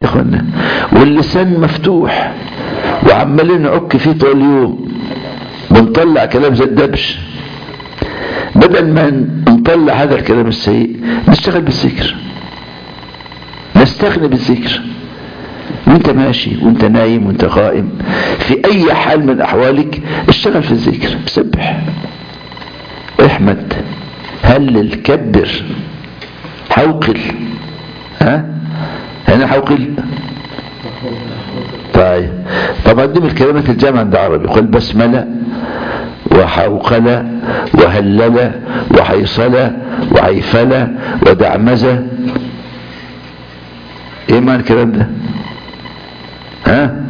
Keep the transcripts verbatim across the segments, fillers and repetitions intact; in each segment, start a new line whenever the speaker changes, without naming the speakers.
اخوانا، واللسان مفتوح وعمالين نعك فيه طول اليوم، بنطلع كلام زي الدبش. بدل ما نطلع هذا الكلام السيء نشتغل بالذكر، نستغني بالذكر. وانت ماشي وانت نايم وانت قائم في اي حال من احوالك اشتغل في الذكر، سبح، احمد، هلل، كبر، حوقل. ها هنا حوقل. طيب طبعا دي من الكلمات الجامعة عند عربي، يقول بسملة وحوقلة وهللة وحيصلة وعيفلة ودعمزة. ايه معنى الكلام ده؟ ها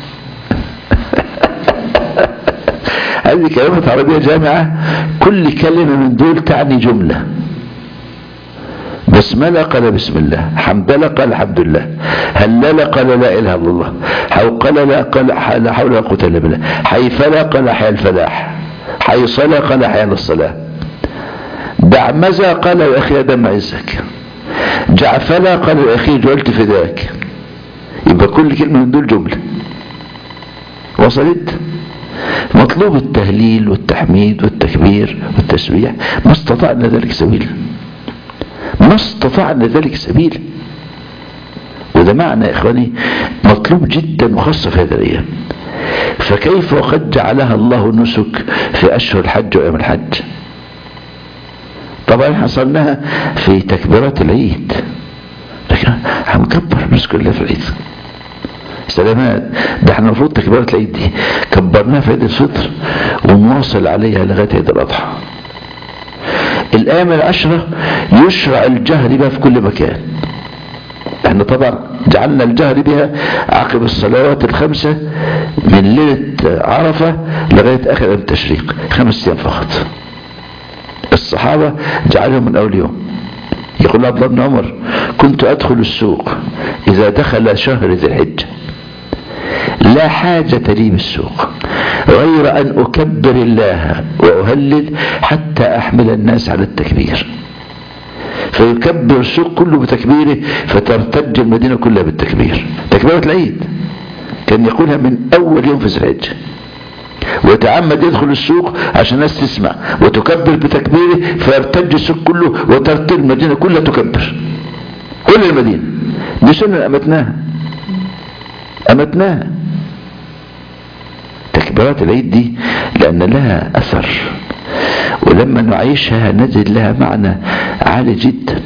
هذه كلمات عربية جامعة، كل كلمة من دول تعني جملة. بسملة قال بسم الله، حمدلة قال الحمد لله، هللة قال لا اله الا الله، حوقلة لا قال لا حول ولا قوة الا بالله، حيفلة قال حي الفلاح، حيصلة قال حي الصلاة، دعمزة قال يا اخي دم عزك، جعفلة قال يا اخي جعلت فداك. يبقى كل كلمة من دول جملة. وصلت؟ مطلوب التهليل والتحميد والتكبير والتسبيح، ما استطعنا ذلك سبيلا، ما استطعنا ذلك سبيلا. وده معنى يا اخواني مطلوب جدا، وخاصة في هذه الايام. فكيف وقد جعلها الله نسك في اشهر الحج وايام الحج. طبعا حصلناها في تكبيرات العيد، لكن هنكبر الناس كلها في العيد. سلامات، ده احنا المفروض تكبيرات العيد دي كبرناها في عيد الفطر ونواصل عليها لغايه عيد الاضحى. الايام العشره يشرع الجهر بها في كل مكان. احنا طبعا جعلنا الجهر بها عقب الصلوات الخمسه من ليله عرفه لغايه اخر ايام التشريق، خمس ايام فقط. الصحابه جعلهم من اول يوم. يقول عبد الله بن عمر كنت ادخل السوق اذا دخل شهر ذي الحجه، لا حاجة لي بالسوق غير أن أكبر الله وأهلل حتى أحمل الناس على التكبير. فيكبر السوق كله بتكبيره فترتج المدينة كلها بالتكبير. تكبيرة العيد كان يقولها من أول يوم في ذي الحجة، ويتعمد يدخل السوق عشان الناس تسمع وتكبر بتكبيره فيرتج السوق كله وترتج المدينة كلها تكبر، كل المدينة. دي سنة أمتناها أمتناها تكبيرات العيد دي لأن لها أثر، ولما نعيشها نجد لها معنى عالي جدا.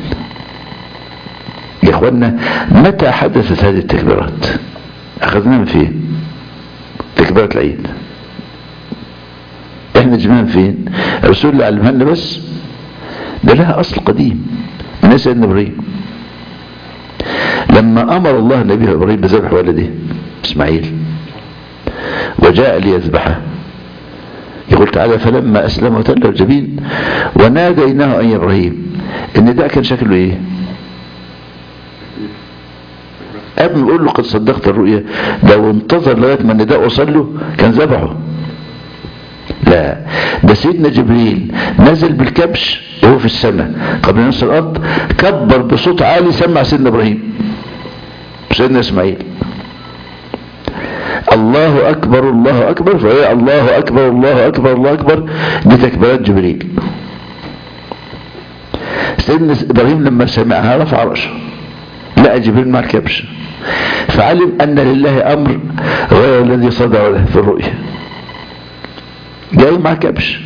يا اخوانا متى حدثت هذه التكبيرات؟ أخذناها من فين؟ تكبيرات العيد احنا جمعنا فين؟ الرسول اللي علمها لنا بس؟ ده لها أصل قديم من سيدنا إبراهيم لما أمر الله نبيه إبراهيم بذبح ولده إسماعيل وجاء ليذبحه. يقول تعالى فلما أسلم وتله الجبين وناديناه أن يا إبراهيم. إن ده كان شكله إيه؟ قبل ما يقول له قد صدقت الرؤيا، لو انتظر لغاية ما النداء وصل له كان ذبحه. لا، ده سيدنا جبريل نزل بالكبش وهو في السماء قبل نص الأرض، كبر بصوت عالي سمع سيدنا إبراهيم سيدنا إسماعيل الله أكبر الله أكبر، فهي الله أكبر الله أكبر الله أكبر بتكبيرات جبريل. سيدنا إبراهيم لما سمعها رفع رأسه لقى جبريل مع الكبش، فعلم أن لله أمر غير الذي صدر له في الرؤيا، جاي مع كبش.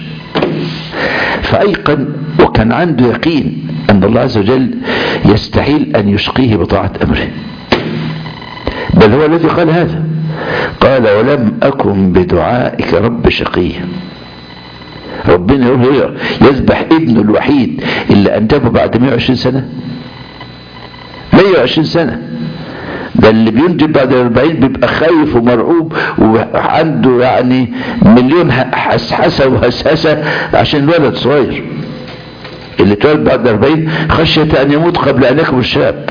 فأيقن وكان عنده يقين أن الله عز وجل يستحيل أن يشقيه بطاعة أمره، بل هو الذي قال هذا، قال ولم أكن بدعائك رب شقيا. ربنا يقول يذبح ابنه الوحيد اللي أنجبه بعد مئة وعشرين سنة، مئة وعشرين سنة. ده اللي بينجب بعد الأربعين بيبقى خايف ومرعوب وعنده يعني مليون حسحسة وهسهسة عشان الولد صغير. اللي اتولد بعد الأربعين خشية أن يموت قبل أن يكبر شاب.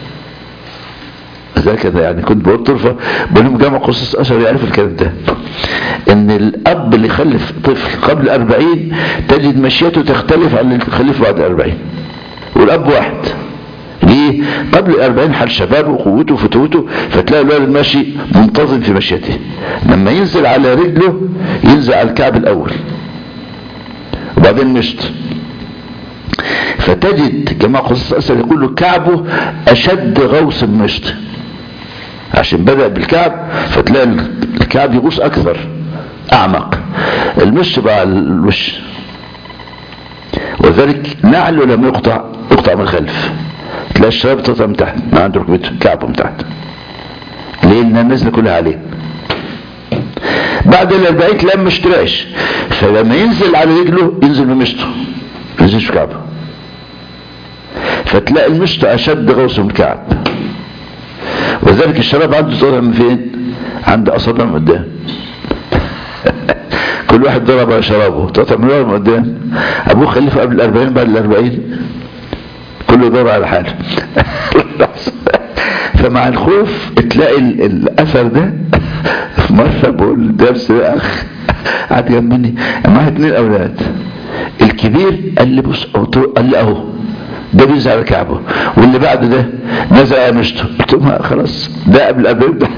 زي كده يعني كنت بقول طرفة بقولهم جامع قصص أشهر يعرف الكلام ده، ان الاب اللي يخلف طفل قبل أربعين تجد مشيته تختلف عن اللي يخلفه بعد أربعين، والاب واحد ليه؟ قبل الأربعين حال شبابه وقوته وفتوته، فتلاقي الولد ماشي منتظم في مشيته. لما ينزل على رجله ينزل على الكعب الأول وبعدين مشط، فتجد كما خصوص أسأل يقول له كعبه أشد غوص المشط، عشان بدأ بالكعب فتلاقي الكعب يغوص أكثر أعمق، المشط بقى الوش. وذلك نعله لما يقطع يقطع من الخلف، تلاقي الشراب تقطع من تحت ما عنده ركبته، كعبه من تحت، لأن النزلة كلها عليه. بعد الأربعين تلاقي ما اشتراش، فلما ينزل على رجله ينزل بمشطه، ما ينزلش في كعبه، فتلاقي المشط أشد غوص من الكعب. وذلك الشراب عنده تقطع من فين؟ عند أصابع من قدام. كل واحد ضرب على شرابه، تقطع من ورا من قدام. أبوه خلفه قبل الأربعين بعد الأربعين كله ضرب على حاله. فمع الخوف تلاقي الأثر ده. مرة بقول درس أخ قعد جنبني معاه اتنين أولاد، الكبير قال لي بص، قال لي أهو ده بينزل على كعبه، واللي بعد ده نزل على مشته. قلت له خلاص ده قبل الأربعين ده.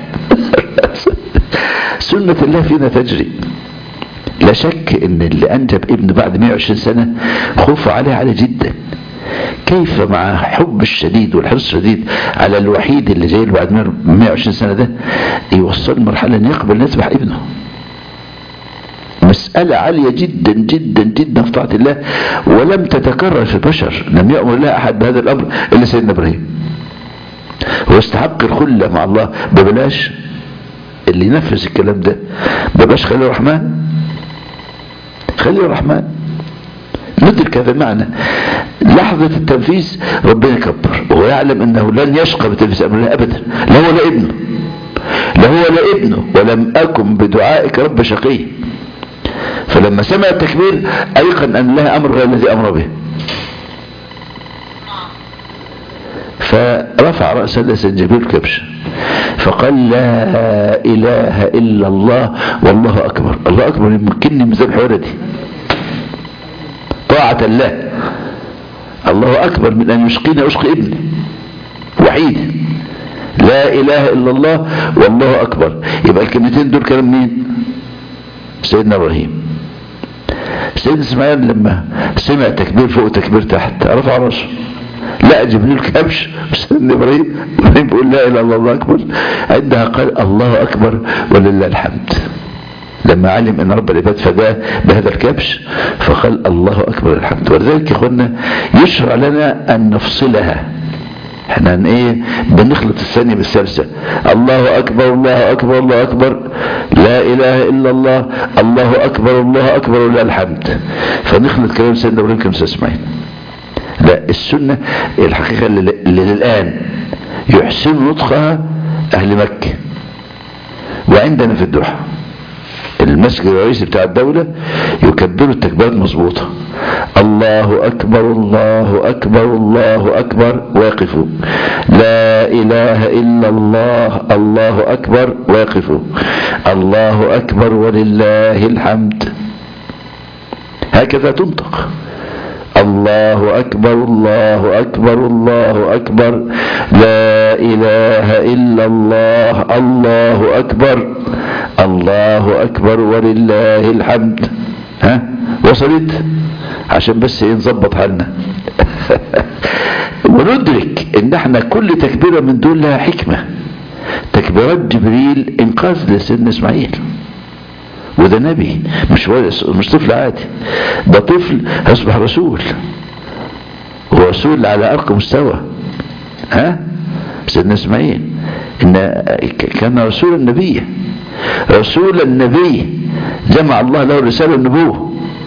سنة الله فينا تجري. لا شك ان اللي انجب ابن بعد مئة وعشرين سنة خوفه عليه عالي جدا، كيف مع حب الشديد والحرص الشديد على الوحيد اللي جاي له بعد مئة وعشرين سنة ده يوصل مرحلة ان يقبل يذبح ابنه. مسألة عالية جدا جدا جدا في طاعة الله، ولم تتكرر في البشر، لم يأمر الله احد بهذا الامر الا سيدنا ابراهيم. هو استحق الخلة مع الله ببلاش، اللي ينفذ الكلام ده ببلاش خليل الرحمن. خليل الرحمن ندرك هذا المعنى. لحظة التنفيذ ربنا يكبر، وهو يعلم انه لن يشقى بتنفيذ امر الله ابدا، لا هو لا ابنه، لا هو لا ابنه، ولم اكن بدعائك رب شقي. فلما سمع التكبير ايقن ان الله امر غير الذي امر به، فرفع رأسه لسنجبيل الكبش فقال لا اله الا الله والله اكبر. الله اكبر يمكنني من ذبح ولدي طاعة الله. الله اكبر من ان يشقيني اشقي ابني وحيد. لا اله الا الله والله اكبر. يبقى الكلمتين دول كلام مين؟ سيدنا ابراهيم. سيدنا اسماعيل لما سمع تكبير فوق تكبير تحت رفع راسه، لا جبريل كبش، سيدنا ابراهيم ابراهيم بيقول لا اله الا الله اكبر، عندها قال الله اكبر ولله الحمد. لما علم ان رب العباد فداه بهذا الكبش فقال الله اكبر الحمد. ولذلك يا اخوانا يشرع لنا ان نفصلها. احنا ايه بنخلط الثانية بالثالثة، الله اكبر الله اكبر الله اكبر، لا اله الا الله الله اكبر الله اكبر ولله الحمد، فنخلط كلام سيدنا ابراهيم كلام سيدنا اسماعيل. لا، السنة الحقيقة اللي, اللي للآن يحسن نطقها أهل مكة وعندنا في الدوحة. المسجد الرئيسي بتاع الدولة يكبروا التكبيرات مظبوطة، الله أكبر الله أكبر الله أكبر ويقفوا، لا إله إلا الله الله أكبر ويقفوا، الله أكبر ولله الحمد. هكذا تنطق، الله أكبر الله أكبر الله أكبر، لا إله إلا الله الله أكبر الله أكبر ولله الحمد. ها وصلت؟ عشان بس نظبط حالنا. وندرك ان احنا كل تكبيرة من دول لها حكمة. تكبيرات جبريل انقاذ لسيدنا اسماعيل، وده نبي مش مش طفل عادي، ده طفل هيصبح رسول، ورسول على ارقى مستوى. ها سيدنا اسماعيل ان كان رسول النبي، رسول النبي جمع الله له الرسالة والنبوة.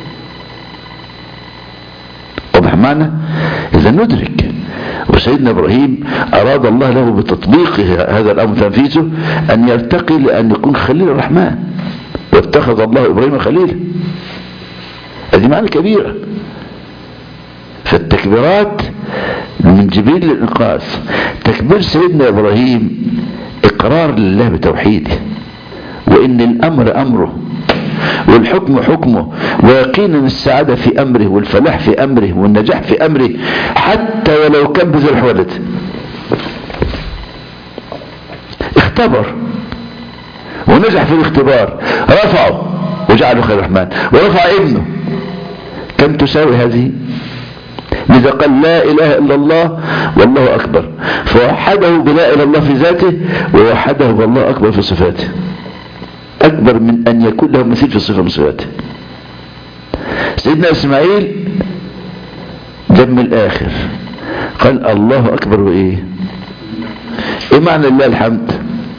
واضح معنا؟ اذا ندرك. وسيدنا ابراهيم اراد الله له بتطبيق هذا الامر تنفيذه ان يرتقي لان يكون خليل الرحمن، واتخذ الله ابراهيم خليلا. هذه معنى كبيرة. فالتكبيرات من جبريل للإنقاذ. تكبير سيدنا ابراهيم اقرار لله بتوحيده، وان الامر امره، والحكم حكمه، ويقينا السعادة في أمره والفلاح في أمره والنجاح في أمره، حتى ولو كان بذل الحوالد. اختبر ونجح في الاختبار، رفعه وجعله خير الرحمن، ورفع ابنه. كم تساوي هذه؟ لذا قال لا إله إلا الله والله أكبر، فوحده بلا إله إلا الله في ذاته، ووحده بالله أكبر في صفاته، أكبر من أن يكون له مثيل في صفة من صفاته. سيدنا إسماعيل جم الآخر قال الله أكبر. وإيه إيه معنى الله الحمد؟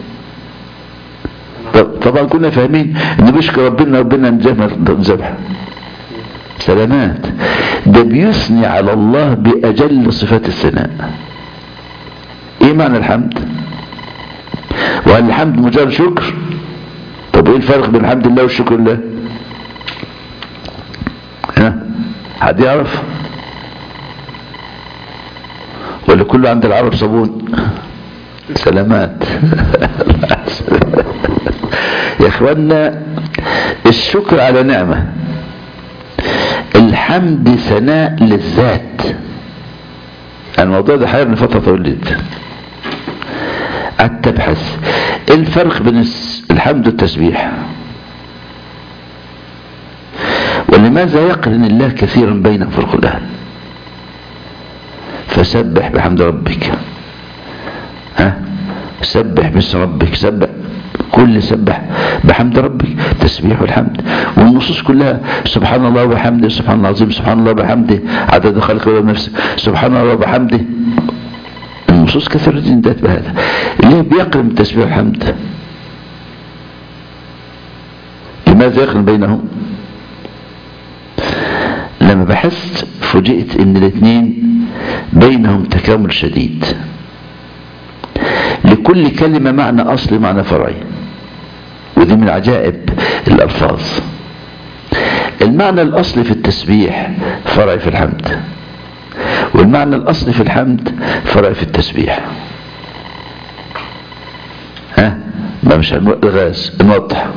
طبعا كنا فاهمين إن بيشكر ربنا ربنا نذبح سلامات، ده بيثني على الله بأجل صفات الثناء. ايه معنى الحمد؟ وهل الحمد مجرد شكر؟ طب ايه الفرق بين الحمد لله والشكر لله؟ ها حد يعرف؟ ولا كله عند العرب صابون؟ سلامات. يا اخوانا الشكر على نعمة، الحمد ثناء للذات. الموضوع ده حيرني فترة طويلة جدا، قعدت ابحث ايه الفرق بين الحمد والتسبيح، ولماذا يقرن الله كثيرا بينهم في القرآن. فسبح بحمد ربك، ها سبح باسم ربك، سبح كل سبح بحمد ربك، تسبيح والحمد. والنصوص كلها سبحان الله وبحمده، سبحان الله العظيم، سبحان الله وبحمده عدد خلقه ونفسه، سبحان الله وبحمده. النصوص كثيرة جدا بهذا. ليه بيقرن التسبيح والحمد؟ لماذا يقرن بينهم؟ لما بحثت فوجئت ان الاثنين بينهم تكامل شديد، لكل كلمة معنى أصلي معنى فرعي، ودي من عجائب الألفاظ. المعنى الأصلي في التسبيح فرعي في الحمد، والمعنى الأصلي في الحمد فرعي في التسبيح. ها ما مش الغاز نوضح.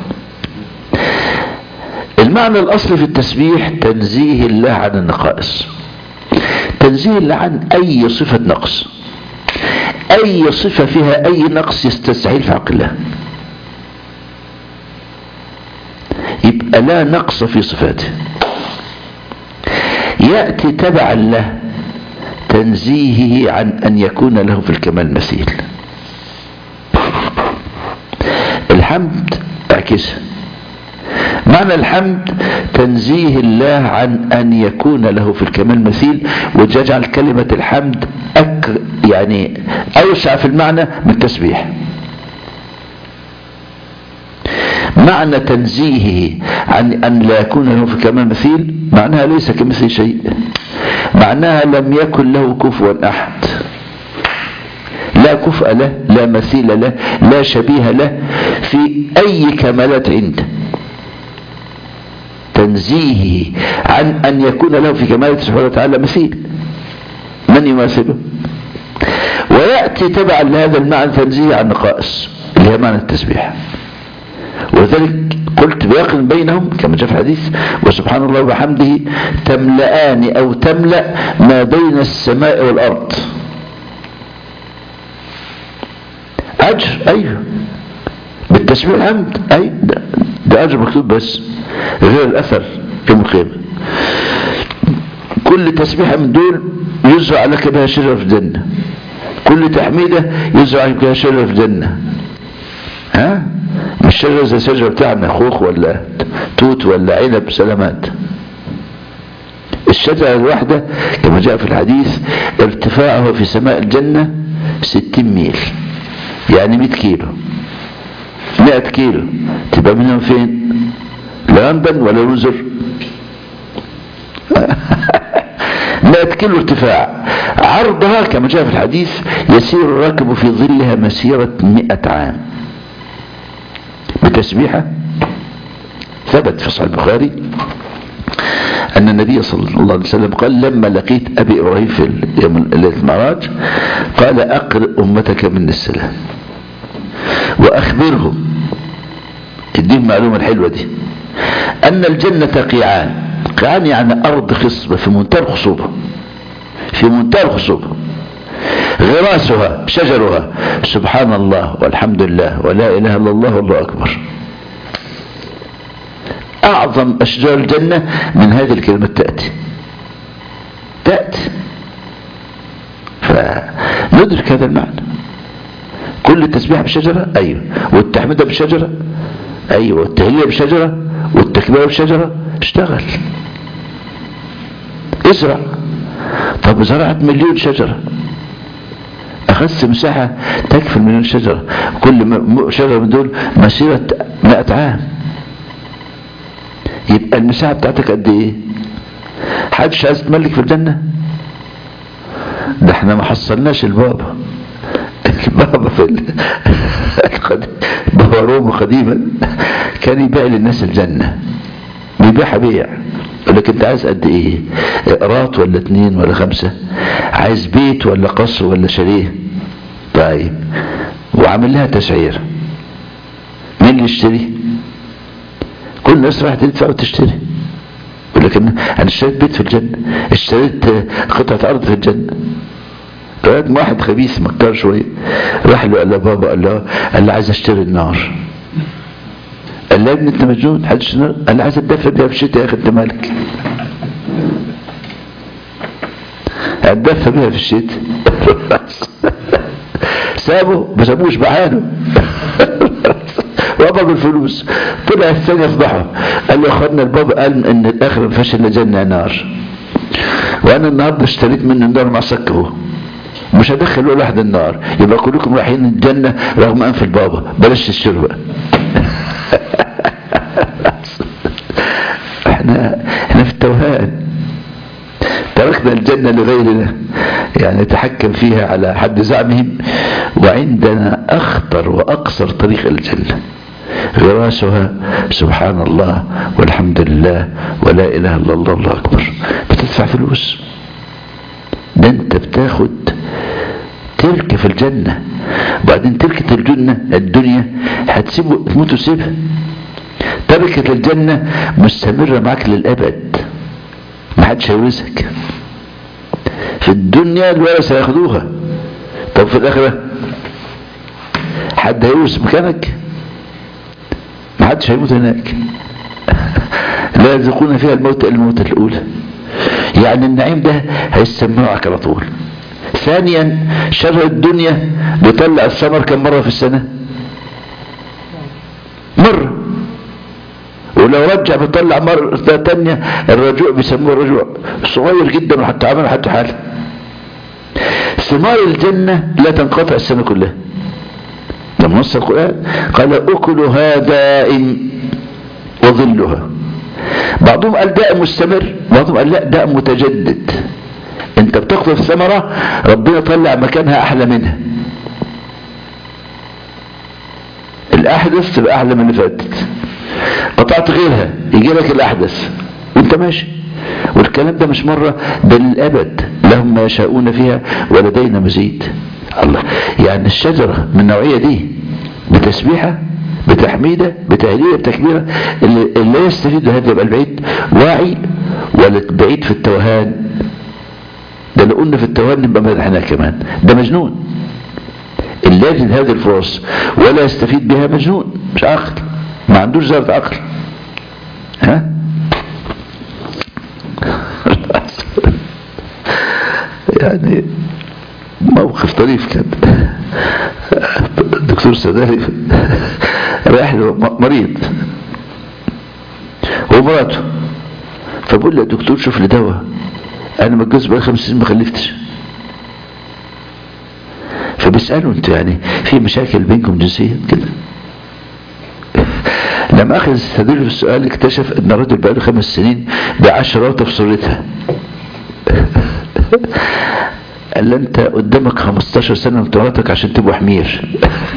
المعنى الأصلي في التسبيح تنزيه الله عن النقائص، تنزيه الله عن أي صفة نقص، أي صفة فيها أي نقص يستستحيل في حق الله، يبقى لا نقص في صفاته. يأتي تبعا له تنزيهه عن أن يكون له في الكمال مثيل. الحمد اعكسها، معنى الحمد تنزيه الله عن أن يكون له في الكمال مثيل، وتجعل كلمة الحمد أك يعني أوسع في المعنى من التسبيح. معنى تنزيهه عن أن لا يكون له في الكمال مثيل معناها ليس كمثل شيء، معناها لم يكن له كفوا أحد، لا كفء له، لا مثيل له، لا شبيه له في أي كمالات عنده. تنزيهه عن أن يكون له في كماله سبحانه وتعالى مثيل، من يماثله؟ ويأتي تبعا لهذا المعنى تنزيه عن نقائص اللي هي معنى التسبيح. وذلك قلت بيقرن بينهم كما جاء في الحديث وسبحان الله وبحمده تملأان أو تملأ ما بين السماء والأرض. أجر أيوه بالتسبيح الحمد، أي ده, ده أجر مكتوب بس غير الأثر يوم القيامة. كل تسبيحة من دول يزرع لك بها شجرة في الجنة، كل تحميدة يزرع لك بها شجرة في الجنة. ها مش شجرة زي الشجرة بتاعنا خوخ ولا توت ولا عنب، سلامات. الشجرة الواحدة كما جاء في الحديث ارتفاعها في سماء الجنة ستين ميل، يعني مئة كيلو، مئة كيلو. تبقى منهم فين؟ لندن ولا لوزر؟ مئة كيلو ارتفاع. عرضها كما جاء في الحديث يسير الراكب في ظلها مسيرة مئة عام بتسبيحة. ثبت في صحيح البخاري أن النبي صلى الله عليه وسلم قال لما لقيت أبي إبراهيم في يوم ليلة المعراج قال أقرئ أمتك من السلام وأخبرهم، اديهم معلومة الحلوة دي، أن الجنة قيعان. قيعان يعني أرض خصبة في منتهى الخصوبة، في منتهى الخصوبة. غراسها شجرها سبحان الله والحمد لله ولا إله إلا الله والله أكبر. أعظم أشجار الجنة من هذه الكلمات تأتي تأتي فندرك هذا المعنى. كل التسبيح بشجرة، أيوة، والتحميد بشجرة، أيوة، والتهليل بشجرة، والتكبير بشجرة. اشتغل، ازرع. طب زرعت مليون شجرة، أخذت مساحة تكفي مليون شجرة، كل شجرة من دول مسيرة مئة عام، يبقى المساحة بتاعتك قد ايه؟ حدش عايز تملك في الجنة؟ ده احنا ما حصلناش البابا. البابا في القديم، بابا روما قديما كان يبيع للناس الجنة، بيبيعها بيع. يقول لك انت عايز قد ايه؟ قراط ولا اتنين ولا خمسة؟ عايز بيت ولا قصر ولا شاليه؟ طيب، وعامل لها تسعير. مين اللي يشتري؟ كل الناس راح تدفع وتشتري. يقول لك انا اشتريت بيت في الجنة، اشتريت قطعة ارض في الجنة. لقيت واحد خبيث مكار شويه راح له قال له بابا، قال له قال له عايز اشتري النار. قال له يا ابني انت مجنون، حدش نار. قال له عايز اتدفى بيها في الشتاء يا اخي انت مالك. اتدفى بيها في الشتاء. سابه ما سابوش بعانه. وقبض الفلوس. طلع الثاني يفضحه، قال له يا اخوانا البابا قال ان الاخر ما فيهاش الا جنه نار، وانا النهارده اشتريت منه النار مع سكه، مش هدخل ولا واحد النار، يبقى كلكم رايحين الجنه رغم انف البابا، بلاش تشتروا بقى. احنا احنا في التوهان، تركنا الجنه لغيرنا يعني نتحكم فيها على حد زعمهم، وعندنا اخطر واقصر طريق الجنه. غراسها سبحان الله والحمد لله ولا اله الا الله الله اكبر. بتدفع فلوس، ده انت بتاخد تركة في الجنة، وبعدين تركة الجنة الدنيا هتسيبه تموت وسيبها. تركة الجنة مستمرة معك للأبد، ما حدش هيورثك. في الدنيا الورثة ياخدوها، طب في الآخرة حد هيورث مكانك؟ ما حدش هيموت هناك. لا يذوقون فيها الموت إلا الموت الأولى. يعني النعيم ده هيستمرك على طول. ثانيا شر الدنيا بيطلع الثمر كم مرة في السنة؟ مرة. ولو رجع بيطلع مرة تانية. الرجوع بيسموه الرجوع صغير جدا وحتى عمل حتى حاله. ثمار الجنة لا تنقطع السنة كلها. لما نص القرآن قال أكلها دائم وظلها. بعضهم قال داء مستمر، بعضهم قال لا داء متجدد. انت بتقطف ثمرة ربنا طلع مكانها احلى منها، الاحدث تبقى احلى من اللي فاتت، قطعت غيرها يجي لك الاحدث وانت ماشي. والكلام ده مش مرة، ده للابد، لهم ما يشاءون فيها ولدينا مزيد. الله، يعني الشجرة من النوعية دي بتسبيحة بتحميدة بتهليلة بتكبيرة، اللي, اللي يستفيد هذا يبقى البعيد واعي ولا بعيد في التوهان. ده لو قلنا في التوهان نبقى مدحنا كمان، ده مجنون. اللي يجد هذه الفرص ولا يستفيد بها مجنون، مش عاقل، ما عندوش ذرة عقل. ها يعني موقف طريف كان. الدكتور سدالي رايح له مريض ومراته، فبقول له يا دكتور شوف لي دواء، انا متجوز بقالي خمس سنين ما خلفتش. فبيسألوا انتوا يعني في مشاكل بينكم جنسيا كده؟ لما اخذ يستدل في السؤال اكتشف ان الرجل بقاله خمس سنين بعشرات في صورتها. قال له انت قدامك خمستاشر سنة من مراتك عشان تبقوا حمير.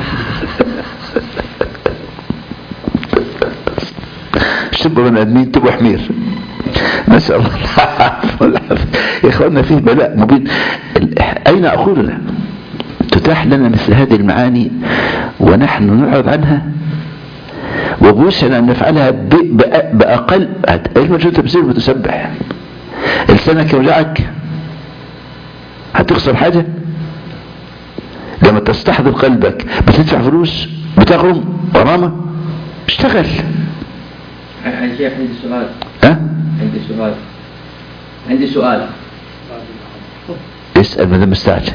مش تبقوا بني ادمين، تبقوا حمير. نسأل الله العافية والعافية. يا اخوانا فيه بلاء مبين. اين عقولنا؟ تتاح لنا مثل هذه المعاني ونحن نعرض عنها، وبوسعنا ان نفعلها باقل. ايه المجهود تبذير متسبح؟ لسانك يوجعك هتخسر حاجة؟ لما تستحضر قلبك بتدفع فلوس، بتغرم غرامة، اشتغل.
يا شيخ عندي سؤال.
ها؟
عندي سؤال عندي سؤال
اسأل ما دام مستعجل.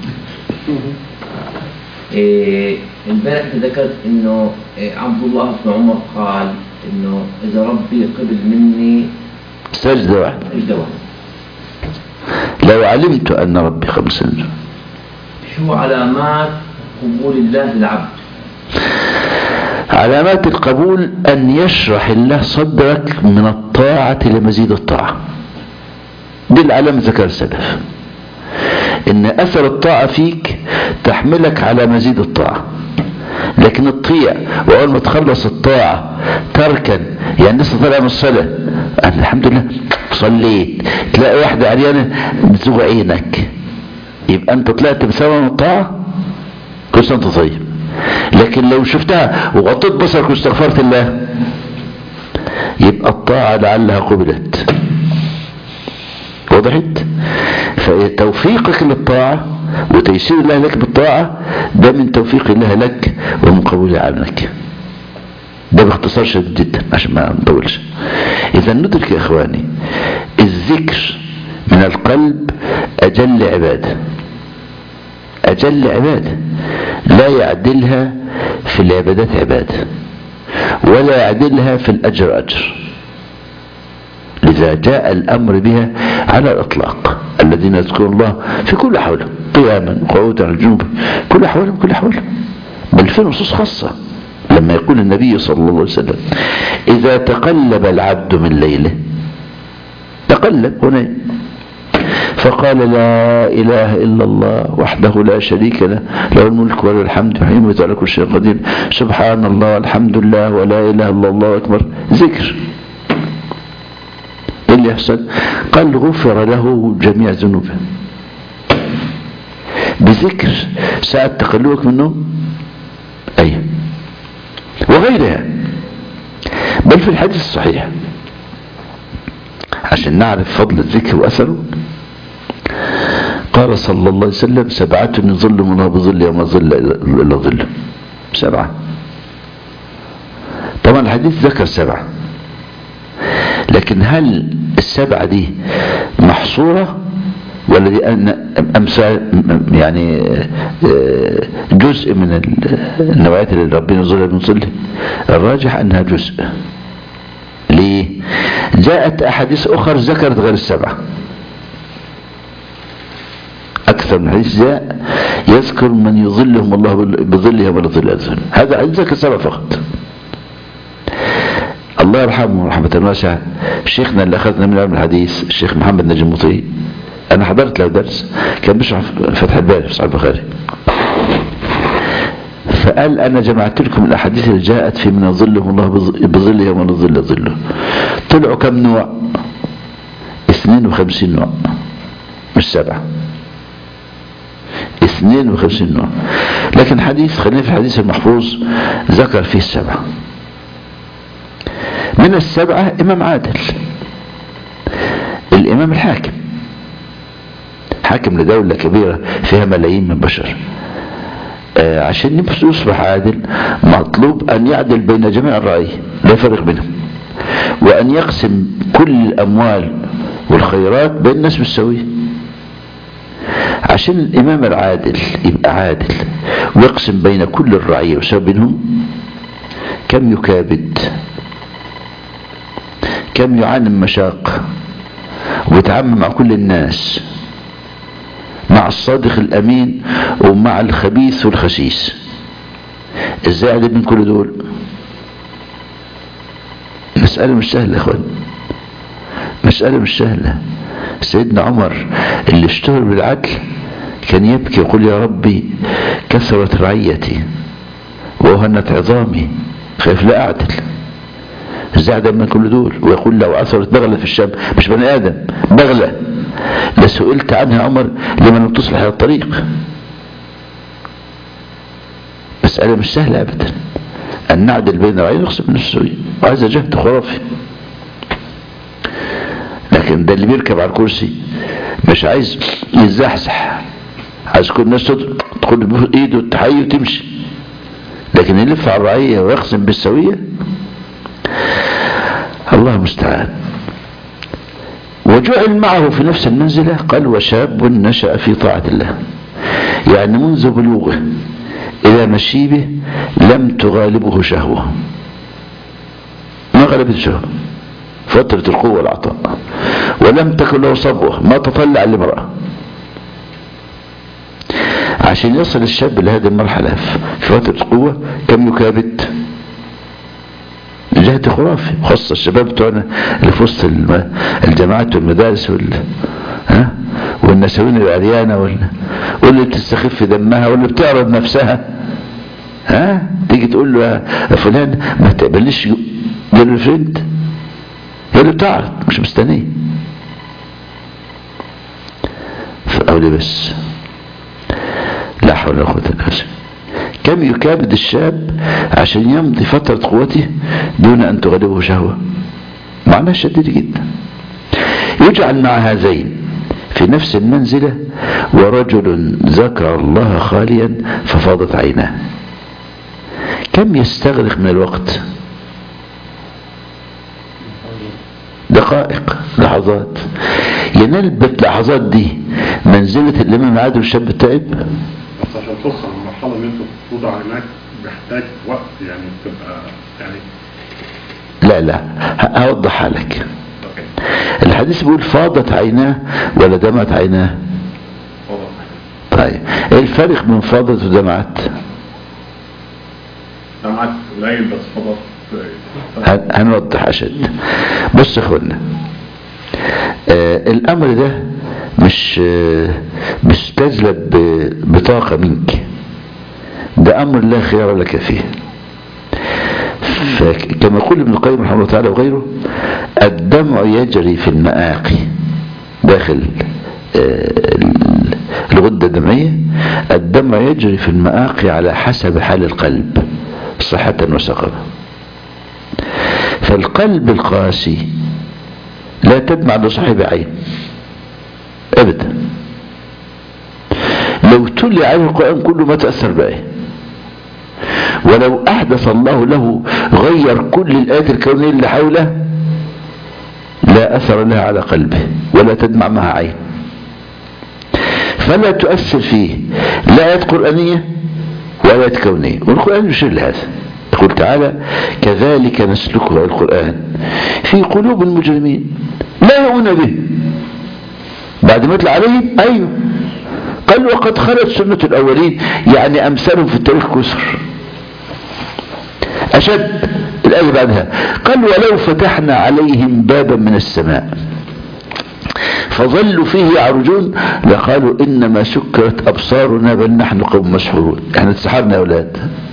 إيه امبارح ذكرت انه إيه عبد الله بن عمر قال انه اذا ربي قبل مني
سجدة واحدة،
سجدة واحدة.
لو علمت ان ربي قبل سجدة.
شو علامات قبول الله للعبد؟
علامات القبول ان يشرح الله صدرك من الطاعة لمزيد الطاعة. دي العلامة ذكر السلف، ان اثر الطاعة فيك تحملك على مزيد الطاعة. لكن الطيع واول ما تخلص الطاعة تركن، يعني لسه طالع من الصلاة أنا الحمد لله صليت، تلاقي واحدة عريانة بتزوج عينك، يبقى انت طلعت بسبب الطاعة، كل سنة وانت طيب. لكن لو شفتها وغطيت بصرك واستغفرت الله يبقى الطاعة لعلها قبلت. وضحت؟ فتوفيقك للطاعة وتيسير الله لك بالطاعة ده من توفيق الله لك ومن قبول عملك. ده باختصار شديد جدا عشان ما نطولش. اذا ندرك يا اخواني الذكر من القلب اجل عبادة، اجل عبادة لا يعدلها في العبادات عبادة ولا يعدلها في الاجر اجر. لذا جاء الامر بها على الاطلاق. الذين يذكرون الله في كل حولهم قياما وقعودا على الجنوب، كل حولهم كل حولهم. بل في نصوص خاصة لما يقول النبي صلى الله عليه وسلم اذا تقلب العبد من ليله، تقلب هنا فقال لا اله الا الله وحده لا شريك له له الملك وله الحمد يحيي على كل شيء قدير سبحان الله الحمد لله ولا اله الا الله اكبر، ذكر. ايه اللي يحصل؟ قال غفر له جميع ذنوبه بذكر ساعة تقلبك منه. ايه وغيرها. بل في الحديث الصحيح عشان نعرف فضل الذكر واثره قال صلى الله عليه وسلم سبعة يظلهم الله بظل يوم ظل الا ظله. سبعة. طبعا الحديث ذكر سبعة، لكن هل السبعة دي محصورة ولا دي امثال يعني جزء من النوعيات اللي ربنا ظل من ظله؟ الراجح انها جزء. ليه؟ جاءت احاديث اخرى ذكرت غير السبعة. اكثر من حديث جاء يذكر من يظلهم الله بظله ولا ظل اذن. هذا ذكر سبعة فقط. الله يرحمه رحمة واسعة شيخنا اللي اخذنا من علم الحديث الشيخ محمد نجم مطيع، انا حضرت له درس كان بيشرح فتح الباري في صحيح البخاري، فقال انا جمعت لكم الاحاديث اللي جاءت في من يظله الله بظله ومن ظل ظله. طلعوا كم نوع؟ اثنين وخمسين نوع، مش سبعة، اثنين وخمسين نوع. لكن حديث خلينا في الحديث المحفوظ ذكر فيه السبعة. من السبعة امام عادل، الامام الحاكم، حاكم لدولة كبيرة فيها ملايين من البشر. آه عشان يصبح عادل مطلوب ان يعدل بين جميع الرعية لا يفرق بينهم، وان يقسم كل الاموال والخيرات بين الناس بالسوية. عشان الامام العادل يبقى عادل ويقسم بين كل الرعية ويساوي بينهم، كم يكابد، كم يعاني من مشاق ويتعامل مع كل الناس، مع الصادق الامين ومع الخبيث والخسيس. ازاي عدل من كل دول؟ مسألة مش سهلة يا اخوان، مسألة مش سهلة. سيدنا عمر اللي اشتهر بالعدل كان يبكي يقول يا ربي كثرت رعيتي وهنت عظامي خايف لا اعدل. ازاي عدل من كل دول؟ ويقول لو اثرت بغلة في الشام، مش بني ادم، بغلة لسئلت عنها عمر لمن لم تصلح على الطريق. مسألة مش سهلة ابدا. أن نعدل بين العين نقسم بالسوية، وهذا جهد خرافي. لكن ده اللي بيركب على الكرسي مش عايز يتزحزح، عايز كل الناس تدخل بإيده التحيي وتمشي، لكن يلف على الرعية ويقسم بالسوية، الله المستعان. وجعل معه في نفس المنزلة قال وشاب نشأ في طاعة الله، يعني منذ بلوغه إلى مشيبه لم تغالبه شهوة، ما غلبت شهوة فترة القوة والعطاء، ولم تكن له صبوة، ما تطلع لامرأة. عشان يصل الشاب لهذه المرحلة في فترة القوة كم يكابد؟ جهد خرافي، خاصة الشباب بتوعنا اللي في وسط الجامعات والمدارس وال ها والنسوين العريانة وال... واللي بتستخف دمها واللي بتعرض نفسها، ها تيجي تقول له يا فلان ما تقبليش جيرل فريند، هي اللي بتعرض مش مستنيه فأولي بس. لا حول ولا قوة إلا بالله. كم يكابد الشاب عشان يمضي فترة قوته دون أن تغلبه شهوة، معناه شديد جدا. يجعل مع هذين في نفس المنزلة ورجل ذكر الله خاليا ففاضت عيناه. كم يستغرق من الوقت؟ دقائق، لحظات. ينال باللحظات دي منزلة الإمام عادل الشاب التائب.
بس عشان توصل للمرحلة اللي انت تفوض عيناك بيحتاج وقت، يعني تبقى يعني
لا لا هوضحها لك. الحديث بيقول فاضت عيناه ولا دمعت عيناه؟ طيب ايه الفرق بين فاضت ودمعت؟
دمعت قليل بس فاضت.
هنوضح اشد. بص يا اخوانا، آه الامر ده مش آه مش تجلب بطاقة منك، ده امر لا خيار لك فيه. فكما يقول ابن القيم رحمه الله تعالى وغيره، الدمع يجري في المآقي داخل آه الغدة الدمعية، الدمع يجري في المآقي على حسب حال القلب صحة وسقما. فالقلب القاسي لا تدمع لصاحب عين ابدا، لو تلي عليه القرآن كله ما تأثر بأيه، ولو أحدث الله له غير كل الآيات الكونية اللي حوله لا أثر لها على قلبه ولا تدمع معها عين، فلا تؤثر فيه لا آيات قرآنية ولا آيات كونية. والقرآن يشير لهذا، يقول تعالى كذلك نسلكه القرآن في قلوب المجرمين لا يؤمنون به. بعد ما يطلع عليهم أيوه قال وقد خلت سنة الأولين، يعني أمثالهم في التاريخ كسر. أشد الآية بعدها قال ولو فتحنا عليهم بابا من السماء فظلوا فيه يعرجون لقالوا إنما سكرت أبصارنا بل نحن قوم مسحورون. احنا اتسحرنا يا أولاد.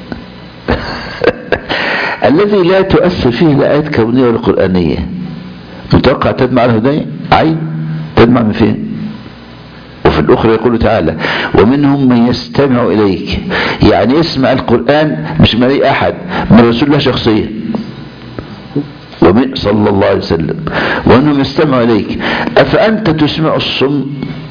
الذي لا تؤثر فيه لا آيات كونية ولا قرآنية متوقع تدمع له داي عين؟ تدمع من فين؟ وفي الأخرى يقول تعالى ومنهم من يستمع إليك، يعني يسمع القرآن مش من أي أحد، من رسول الله شخصيا ومن صلى الله عليه وسلم، وأنهم يستمعوا إليك أفأنت تسمع الصم؟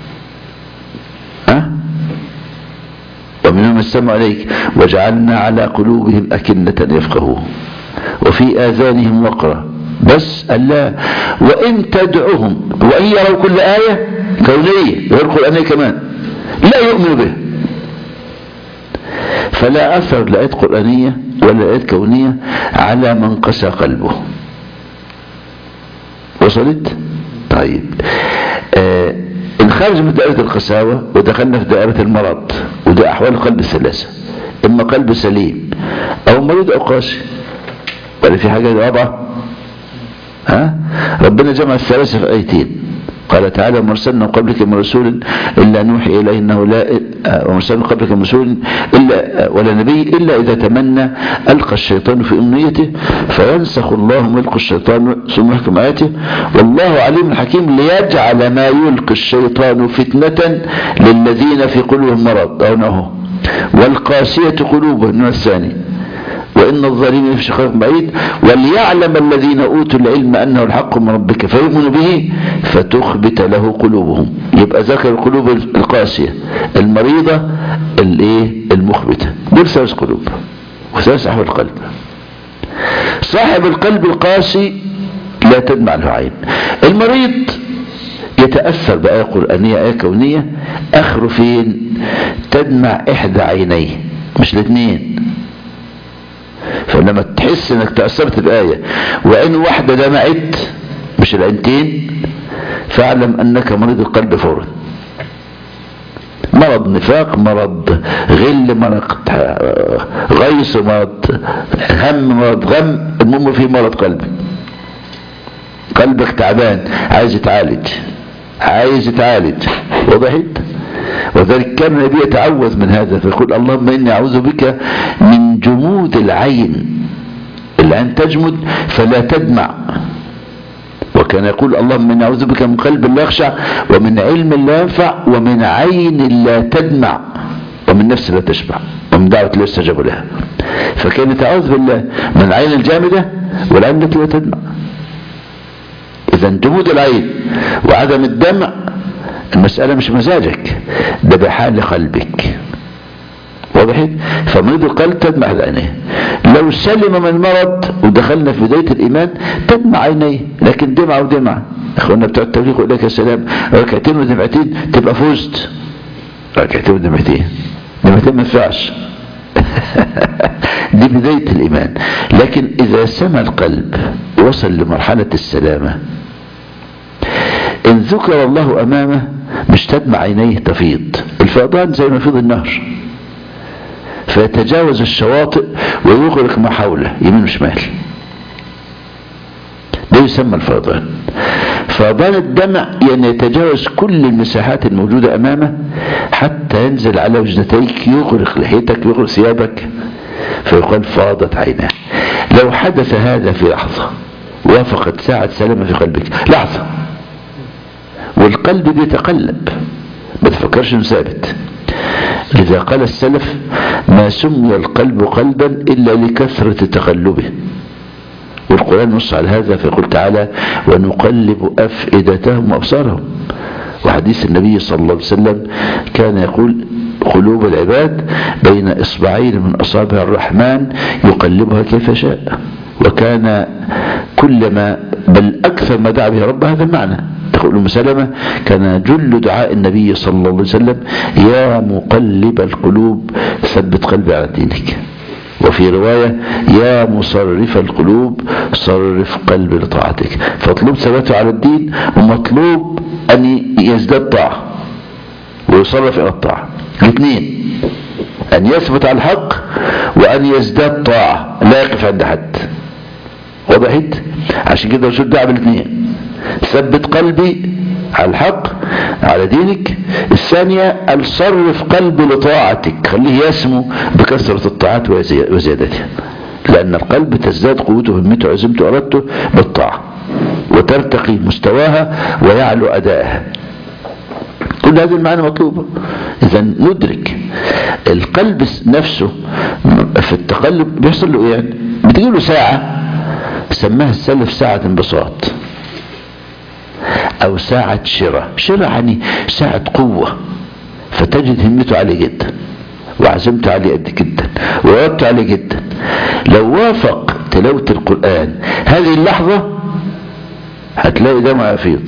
أه؟ ومنهم يستمع إليك وجعلنا على قلوبهم أكنة يفقهوه وفي آذانهم وقرا بس الله وإن تدعوهم وإن يروا كل آية كونية غير قرآنية كمان لا يؤمنوا به. فلا أثر لآيات قرآنية ولا آيات كونية على من قسى قلبه. وصلت؟ طيب آه الخارج من دائرة القساوة ودخلنا في دائرة المرض، وده أحوال القلب الثلاثة، إما قلب سليم أو مريض أو قاسي، ولا في حاجة واضحة؟ ها؟ ربنا جمع الثلاثة في آيتين، قال تعالى وما أرسلنا قبلك من رسول إلا نوحي إليه إنه لا وما أرسلنا قبلك من رسول إلا ولا نبي إلا إذا تمنى ألقى الشيطان في أمنيته فينسخ الله ما يلقى الشيطان ثم يحكم آياته والله عليم حكيم ليجعل ما يلقي الشيطان فتنة للذين في قلوبهم مرض أو نهو والقاسية قلوبهم النوع الثاني وإن الظالمين في شقاق بعيد. وليعلم الذين أوتوا العلم أنه الحق من ربك فيؤمنوا به فتخبت له قلوبهم. يبقى ذكر القلوب القاسية المريضة الايه المخبتة، دول ثلاث قلوب وثلاث صاحب القلب. صاحب القلب القاسي لا تدمع له عين. المريض يتأثر بآية قرآنية آية كونية آخره فين؟ تدمع إحدى عينيه مش الاثنين. فلما تحس انك تأثرت بآية وعين واحدة دمعت مش العينتين فاعلم انك مريض القلب فورا. مرض نفاق، مرض غل، مرض غيظ، مرض هم، مرض غم، المهم فيه مرض قلب. قلبك تعبان عايز يتعالج، عايز يتعالج. وضحت؟ وذلك كان النبي يتعوذ من هذا فيقول اللهم إني أعوذ بك من جمود العين. العين تجمد فلا تدمع. وكان يقول اللهم إني أعوذ بك من قلب لا يخشع ومن علم لا ينفع ومن عين لا تدمع ومن نفس لا تشبع ومن دعوة لا يستجاب لها. فكان يتعوذ بالله من العين الجامدة والعين التي لا تدمع. إذا جمود العين وعدم الدمع المسألة مش مزاجك، ده بحال قلبك. واضح؟ فمريض القلب تدمع عينيه. لو سلم من المرض ودخلنا في بداية الإيمان تدمع عينيه، لكن دمعة ودمعة. اخوانا بتوع التبليغ يقول لك يا سلام ركعتين ودمعتين تبقى فزت. ركعتين ودمعتين دمعتين ما ينفعش. دي بداية الإيمان. لكن إذا سمى القلب وصل لمرحلة السلامة إن ذكر الله أمامه مش تدمع عينيه تفيض. الفيضان زي ما يفيض النهر فيتجاوز الشواطئ ويغرق ما حوله يمين وشمال. ده يسمى الفيضان. فيضان الدمع يعني يتجاوز كل المساحات الموجودة أمامه حتى ينزل على وجنتيك يغرق لحيتك يغرق ثيابك فيقال فاضت عيناه. لو حدث هذا في لحظة وافقت ساعة سلامة في قلبك لحظة والقلب بيتقلب ما تفكرش انه ثابت. لذا قال السلف ما سمي القلب قلبا إلا لكثرة تقلبه. والقرآن نص على هذا فيقول تعالى ونقلب أفئدتهم وأبصارهم. وحديث النبي صلى الله عليه وسلم كان يقول قلوب العباد بين إصبعين من أصابع الرحمن يقلبها كيف شاء. وكان كلما بل أكثر ما دعا به رب هذا المعنى. تقول أم سلمة كان جل دعاء النبي صلى الله عليه وسلم يا مقلب القلوب ثبت قلبي على دينك. وفي رواية يا مصرف القلوب صرف قلبي لطاعتك. فاطلب ثباته على الدين ومطلوب أن يزداد طاعة ويصرف إلى الطاعة الاثنين، أن يثبت على الحق وأن يزداد طاعة لا يقف عند حد. وضحت؟ عشان كده رسول دعا بالاثنين ثبت قلبي على الحق على دينك. الثانية الصرف قلبي لطاعتك خليه يسمو بكثرة الطاعات وزيادتها لأن القلب تزداد قوته همته عزمته أردته بالطاعة وترتقي مستواها ويعلو أدائها. كل هذه المعاني مطلوبة. إذا ندرك القلب نفسه في التقلب بيحصل له يعني بتجي له ساعة سماها السلف ساعة انبساط او ساعة شراء. شراء يعني ساعة قوة فتجد همته عالية جدا وعزمته عالية قد جدا وإرادته عالية جدا. لو وافق تلاوة القرآن هذه اللحظة هتلاقي دمع يفيض.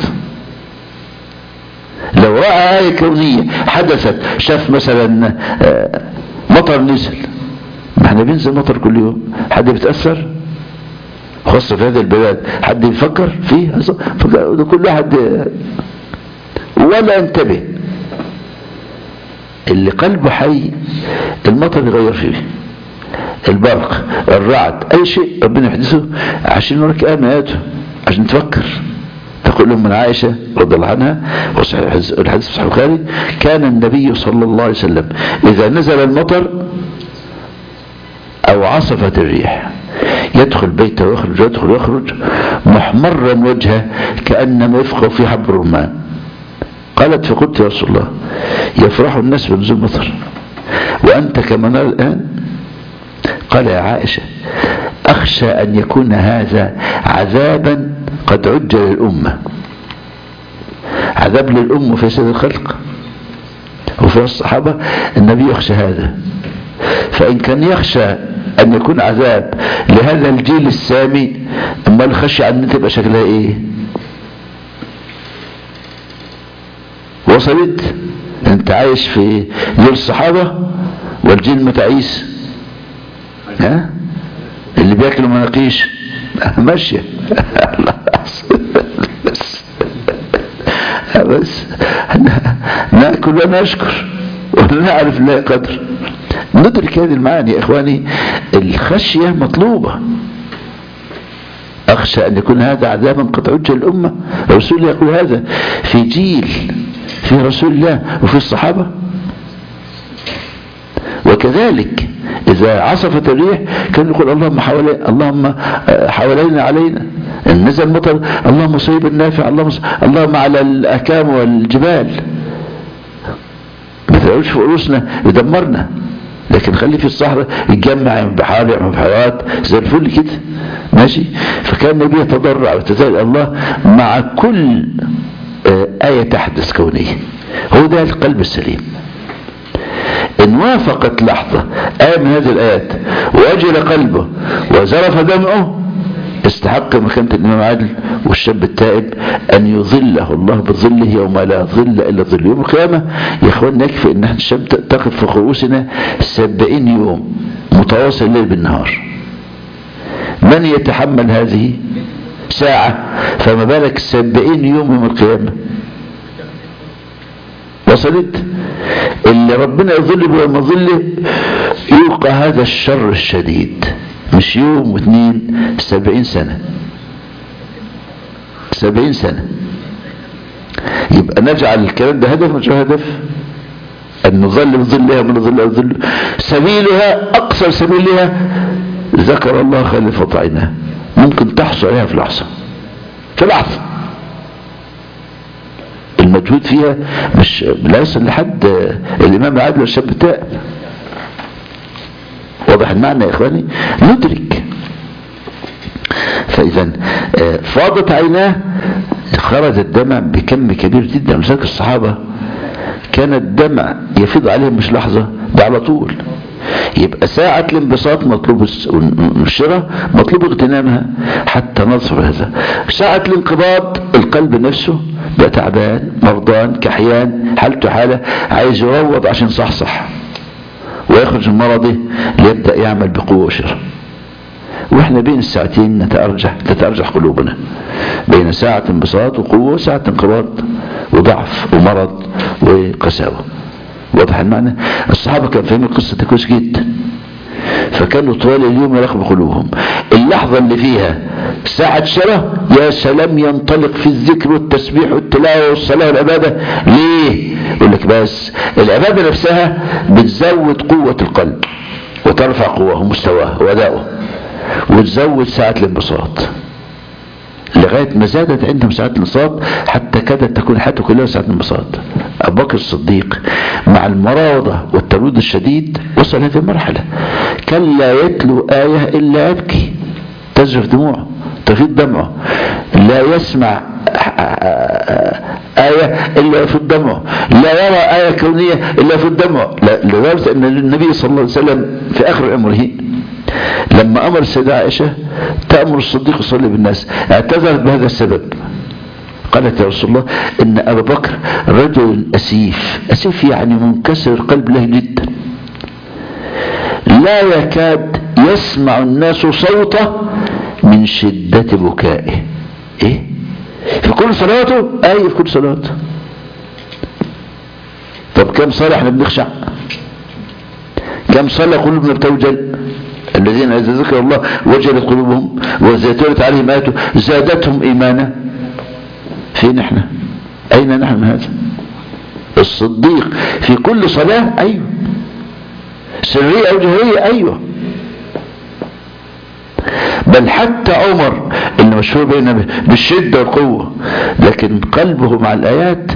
لو رأى آية كونية حدثت شاف مثلا مطر نزل، ما احنا بينزل مطر كل يوم، حد بيتأثر؟ خاصة في هذه البلاد حد يفكر فيه؟ كل واحد ولا انتبه. اللي قلبه حي المطر يغير فيه، البرق، الرعد، اي شيء ربنا يحدثه عشان نورك آياته عشان تفكر. تقول لهم من عائشة رضي الله عنها والحديث في صحيح البخاري كان النبي صلى الله عليه وسلم إذا نزل المطر أو عصفت الريح يدخل بيته ويخرج يدخل ويخرج محمرا وجهه كأنما يفقه في حب الرمان. قالت فقلت يا رسول الله يفرح الناس بنزول المطر وأنت كما نرى الآن؟ قال يا عائشة أخشى أن يكون هذا عذابا قد عجل للأمة، عذاب للأمة في سيد الخلق وفي الصحابة. النبي يخشى هذا، فإن كان يخشى أن يكون عذاب لهذا الجيل السامي، أما الخشية أن تبقى شكلها إيه؟ وصلت؟ أنت عايش في جيل الصحابة والجيل المتعيس، ها اللي بياكلوا مناقيش ماشية بس بس ناكل ونشكر ونعرف لا قدر. ندرك هذه المعاني يا إخواني. الخشية مطلوبة. أخشى أن يكون هذا عذابا قد عجل الأمة. رسول الله يقول هذا في جيل في رسول الله وفي الصحابة. وكذلك إذا عصفت الريح كان يقول اللهم حوالي اللهم حوالينا علينا، إن نزل مطر اللهم صيب النافع، اللهم اللهم على الأكام والجبال، ما تقولش في رؤوسنا يدمرنا، لكن خلي في الصحراء يتجمع بحار يعمل بحارات زي الفل كده ماشي. فكان النبي يتضرع ويتذلل الله مع كل آية تحدث كونية. هو ده القلب السليم. إن وافقت لحظة آية من هذه الآيات وأجل قلبه وزرف دمعه، استحق مكانة الإمام عادل والشاب التائب أن يظله الله بظله يوم لا ظل إلا ظل. يوم القيامة يا إخوان يكفي إن احنا الشاب تقف في رؤوسنا سبعين يوم متواصل الليل بالنهار. من يتحمل هذه ساعة؟ فما بالك سبعين يوم يوم القيامة. وصلت؟ اللي ربنا يظل به وما ظله يلقى هذا الشر الشديد، مش يوم واثنين، سبعين سنة سبعين سنة. يبقى نجعل الكلام ده هدف مش هدف، أن نظل بظلها ومن ظلها بظل سبيلها أقصر سبيلها ذكر الله خليفة عينها، ممكن تحصل عليها في لحظة في لحظة. المجهود فيها مش لا يصل لحد الإمام العادل والشاب التائب. واضح المعنى يا إخواني؟ ندرك. فإذا فاضت عيناه، خرج الدمع بكم كبير جدا. لذلك الصحابة كان الدمع يفيض عليهم مش لحظة، ده على طول. يبقى ساعة الانبساط مطلوب الشراء، مطلوب اغتنامها حتى نصر هذا. ساعة الانقباض القلب نفسه بقى تعبان مرضان كحيان، حالته حالة عايز يروض عشان صحصح ويخرج من مرضه ليبدأ يعمل بقوة وشراء. واحنا بين الساعتين نتأرجح تتأرجح قلوبنا، بين ساعة انبساط وقوة وساعة انقباض وضعف ومرض وقساوة. واضح المعنى؟ الصحابة كانوا فاهمين القصة دي كويس جدا، فكانوا طوال اليوم يراقبوا قلوبهم. اللحظة اللي فيها ساعة شراء يا سلام ينطلق في الذكر والتسبيح والتلاوة والصلاة والعبادة. ليه؟ يقول لك بس العبادة نفسها بتزود قوة القلب وترفع قوته ومستواه وأداؤه، وتزود ساعة الانبساط لغاية ما زادت عندهم ساعة الانبساط حتى كادت تكون حياته كلها ساعة الانبساط. أبو بكر الصديق مع المراوضة والترود الشديد وصل هذه المرحلة، كان لا يتلو آية إلا يبكي، تزرف دموعه تفيض دمعه، لا يسمع آية إلا يفيض دمعه، لا يرى آية كونية إلا يفيض دمعه. لدرجة أن النبي صلى الله عليه وسلم في آخر عمره لما أمر السيدة عائشة تأمر الصديق يصلي بالناس اعتذرت بهذا السبب. قالت يا رسول الله إن أبا بكر رجل أسيف، أسيف يعني منكسر القلب له جدا، لا يكاد يسمع الناس صوته من شدة بكائه. إيه؟ في كل صلاته؟ أي في كل صلاته. طب كم صلاة احنا بنخشع؟ كم صلاة قلوبنا بتوجل؟ الذين إذا ذكر الله وجلت قلوبهم وإذا تلت عليهم آياته زادتهم إيمانا. فين احنا؟ أين نحن من هذا؟ الصديق في كل صلاة أيوه، سرية أو جهرية أيوه، بل حتى عمر اللي مشهور بينا بالشدة والقوة لكن قلبه مع الآيات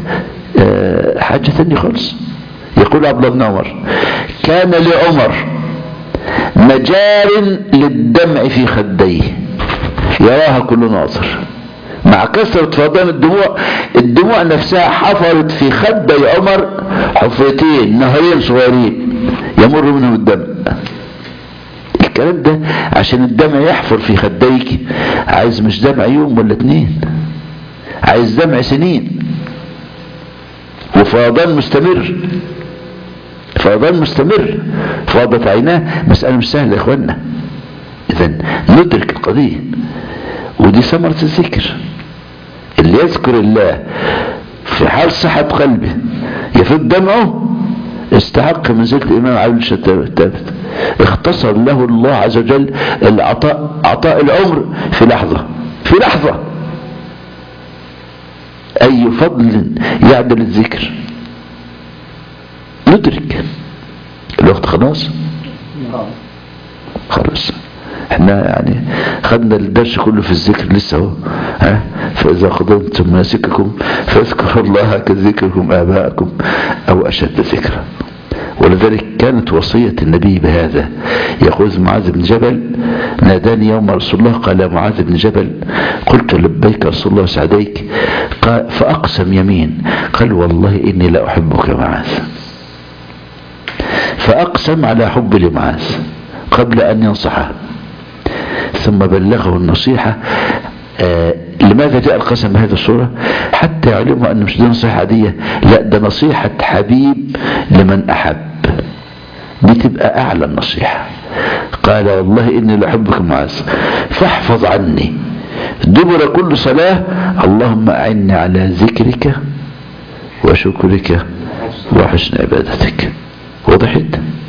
حاجة ثانية خالص. يقول عبد الله بن عمر كان لعمر مجار للدمع في خديه يراها كل ناظر. مع كثرة فيضان الدموع، الدموع نفسها حفرت في خدي عمر حفرتين نهرين صغيرين يمر منهم الدم. الكلام ده عشان الدمع يحفر في خديك عايز مش دمع يوم ولا اتنين، عايز دمع سنين وفيضان مستمر، فيضان مستمر. فاضت عيناه، مسألة مش سهلة يا اخوانا. اذا ندرك القضية، ودي ثمرة الذكر. اللي يذكر الله في حال صحة قلبه يفيض دمعه استحق منزلة الإمام علي الشتات. اختصر له الله عز وجل العطاء، عطاء العمر في لحظة، في لحظة. أي فضل يعدل الذكر. ندرك الوقت خلاص خلاص. احنا يعني خدنا الدرس كله في الذكر لسه اهو. ها فاذا قضيتم مناسككم فاذكروا الله كذكركم اباءكم او اشد ذكرا. ولذلك كانت وصية النبي بهذا. يقول معاذ بن جبل: ناداني يوم رسول الله قال: يا معاذ بن جبل. قلت: لبيك رسول الله وسعديك. قال فأقسم يمين، قال: والله إني لا أحبك معاذ. فأقسم على حب لمعاذ قبل أن ينصحه، ثم بلغه النصيحة. آه لماذا جاء القسم بهذه الصورة؟ حتى يعلموا أن مش دي نصيحة عادية، لا ده نصيحة حبيب لمن أحب، دي تبقى أعلى النصيحة. قال: والله إني لأحبك معاذ فاحفظ عني دبر كل صلاة اللهم أعني على ذكرك وشكرك وحسن عبادتك. وضحت؟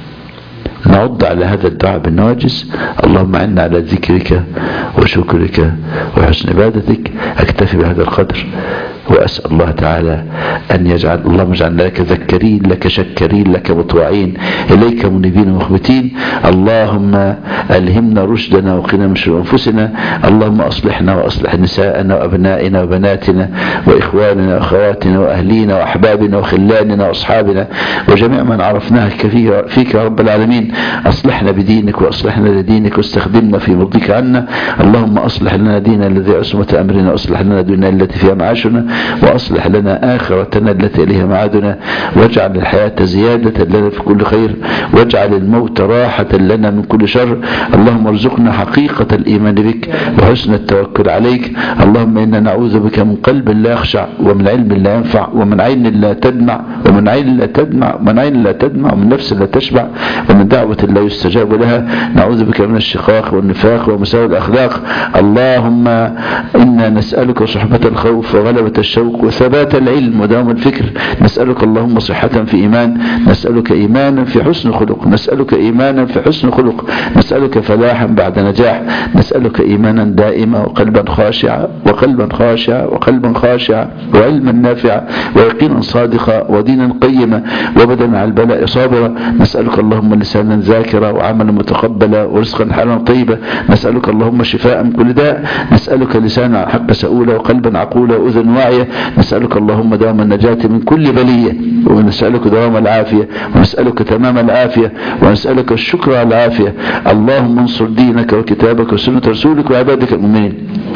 نعض على هذا الدعاء بالنواجز: اللهم أعني على ذكرك وشكرك وحسن عبادتك. أكتفي بهذا القدر، وأسأل الله تعالى أن يجعل اللهم اجعلنا لك ذكرين، لك شكرين، لك مطوعين، إليك منيبين مخبتين. اللهم ألهمنا رشدنا وقنا من شرور أنفسنا. اللهم أصلحنا وأصلح نساءنا وأبنائنا وبناتنا وإخواننا وأخواتنا وأهلينا وأحبابنا وخلاننا وأصحابنا وجميع من عرفناه فيك يا رب العالمين. أصلحنا بدينك وأصلحنا لدينك واستخدمنا في مرضيك عنا. اللهم أصلح لنا ديننا الذي عصمة أمرنا، وأصلح لنا دنيانا التي فيها معاشنا، وأصلح لنا آخرتنا التي إليها معادنا، واجعل الحياة زيادة لنا في كل خير، واجعل الموت راحة لنا من كل شر. اللهم ارزقنا حقيقة الإيمان بك وحسن التوكل عليك. اللهم إنا نعوذ بك من قلب لا يخشع، ومن علم لا ينفع، ومن عين لا تدمع، ومن عين لا تدمع، ومن عين لا تدمع، ومن نفس لا تشبع، ومن دعوة لا يستجاب لها. نعوذ بك من الشقاق والنفاق ومساوئ الأخلاق. اللهم إنا نسألك صحبة الخوف وغلبة الشوق وثبات العلم ودوام الفكر. نسألك اللهم صحة في إيمان، نسألك إيمانا في حسن خلق، نسألك إيمانا في حسن خلق، نسألك فلاحا بعد نجاح، نسألك إيمانا دائما وقلبا خاشعا وقلبا خاشعا وقلبا خاشعا وعلما نافعا ويقينا صادقا ودينا قيما وبدنا على البلاء صابرا. نسألك اللهم لسانا ذاكرا وعملا متقبلا ورزقا حلالا طيبا. نسألك اللهم شفاء من كل داء. نسألك لسانا حق سؤولا وقلبا عقولا وأذن واعية. نسألك اللهم دوام النجاة من كل بلية، ونسألك دوام العافية، ونسألك تمام العافية، ونسألك الشكر على العافية. اللهم انصر دينك وكتابك وسنة رسولك وعبادك المؤمنين.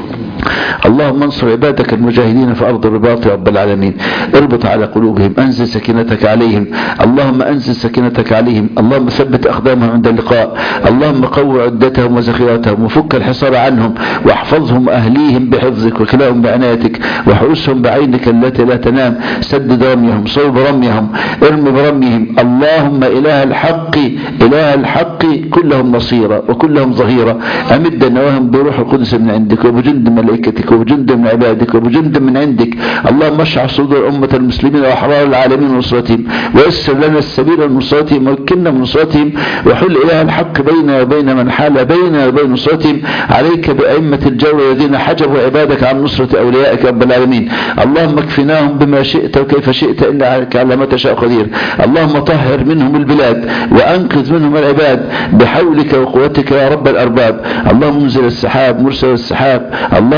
اللهم انصر عبادك المجاهدين في أرض الرباط يا رب العالمين. اربط على قلوبهم، انزل سكينتك عليهم. اللهم انزل سكينتك عليهم. اللهم ثبت أقدامهم عند اللقاء. اللهم قوي عدتهم وذخيرتهم وفك الحصار عنهم، واحفظهم أهليهم بحفظك وكلاهم بعنايتك، وحرسهم بعينك التي لا تنام. سدد رميهم، صوب رميهم، ارم برميهم. اللهم إله الحق إله الحق كلهم نصيرا وكلهم ظهيرا. أمد نواهم بروح القدس من عندك وبجند ملائكتك وبجند من عبادك وبجند من عندك. اللهم اشرح صدور أمة المسلمين وأحرار العالمين ونصرتهم، ويسر لنا السبيل لنصرتهم، ومكننا من نصرتهم، وحل إله الحق بيننا وبين من حال بيننا وبين نصرتهم. عليك بأئمة الجور الذين حجبوا عبادك عن نصرة أوليائك رب العالمين. اللهم اكفناهم بما شئت وكيف شئت، إنك على ما تشاء قدير. اللهم طهر منهم البلاد وأنقذ منهم العباد بحولك وقوتك يا رب الأرباب. اللهم انزل السحاب مرسل السحاب. اللهم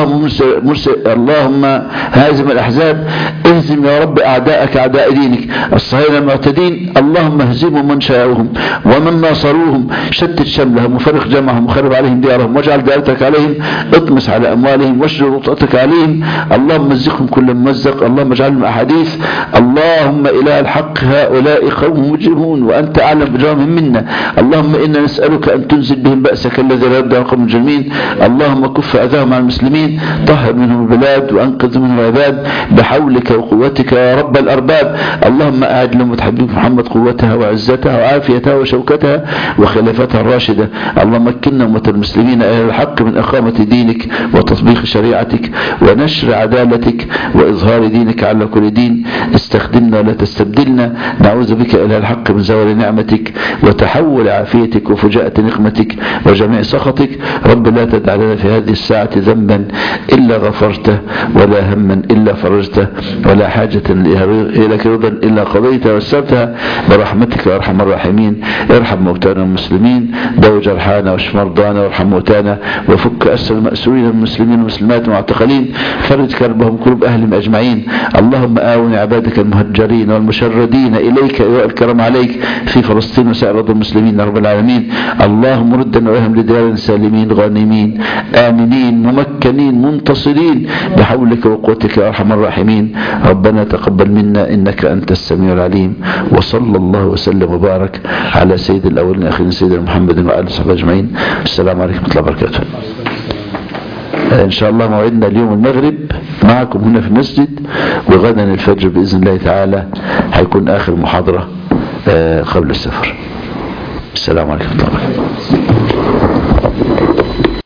اللهم مرسل مرسل اللهم هازم الأحزاب، اهزم يا رب أعداءك أعداء دينك الصهاينة المعتدين، اللهم اهزمهم من شاءوهم ومن ناصروهم، شتت شملهم وفرق جمعهم وخرب عليهم ديارهم، واجعل دائرتك عليهم، اطمس على أموالهم واشجر وطأتك عليهم، اللهم مزقهم كل ممزق، اللهم اجعلهم أحاديث، اللهم إله الحق هؤلاء قوم مجرمون وأنت أعلم بجرمهم منا، اللهم إنا نسألك أن تنزل بهم بأسك الذي لا يرضى عن قوم المجرمين، اللهم كف أذاهم عن المسلمين، طهر منهم البلاد وأنقذ منهم العباد بحولك وقوتك يا رب الأرباب، اللهم أعد لأمة حبيب محمد قوتها وعزتها وعافيتها وشوكتها وخلافتها الراشدة، اللهم مكننا أمة المسلمين أهل الحق من إقامة دينك وتطبيق شريعتك ونشر عدالتك وإظهار دينك على كل دين، استخدمنا ولا تستبدلنا، نعوذ بك إلى الحق من زوال نعمتك وتحول عافيتك وفجاءة نقمتك وجميع سخطك، رب لا تدع لنا في هذه الساعة ذنبا إلا غفرته ولا هما إلا فرجته ولا حاجة إليك رضا إلا قضيتها ويسرتها برحمتك يا أرحم الراحمين، ارحم موتانا المسلمين، داو جرحانا واشف مرضانا وارحم موتانا وفك أسر المأسورين المسلمين والمسلمات المعتقلين، فرج كربهم كرب أهلهم أجمعين، اللهم آون عبادك المهجرين والمشردين إليك والكرم عليك في فلسطين وسائر أرض المسلمين يا رب العالمين، اللهم ردنا وهم لديار سالمين غانمين آمنين ممكنين منتصرين بحولك وقوتك يا أرحم الراحمين، ربنا تقبل منا إنك أنت السميع العليم، وصلى الله وسلم وبارك على سيد الأولين والآخرين سيدنا محمد وآله وصحبه أجمعين. السلام عليكم ورحمة الله وبركاته. إن شاء الله موعدنا اليوم المغرب معكم هنا في المسجد، وغدا الفجر بإذن الله تعالى هيكون آخر محاضرة قبل السفر. السلام عليكم ورحمة الله وبركاته.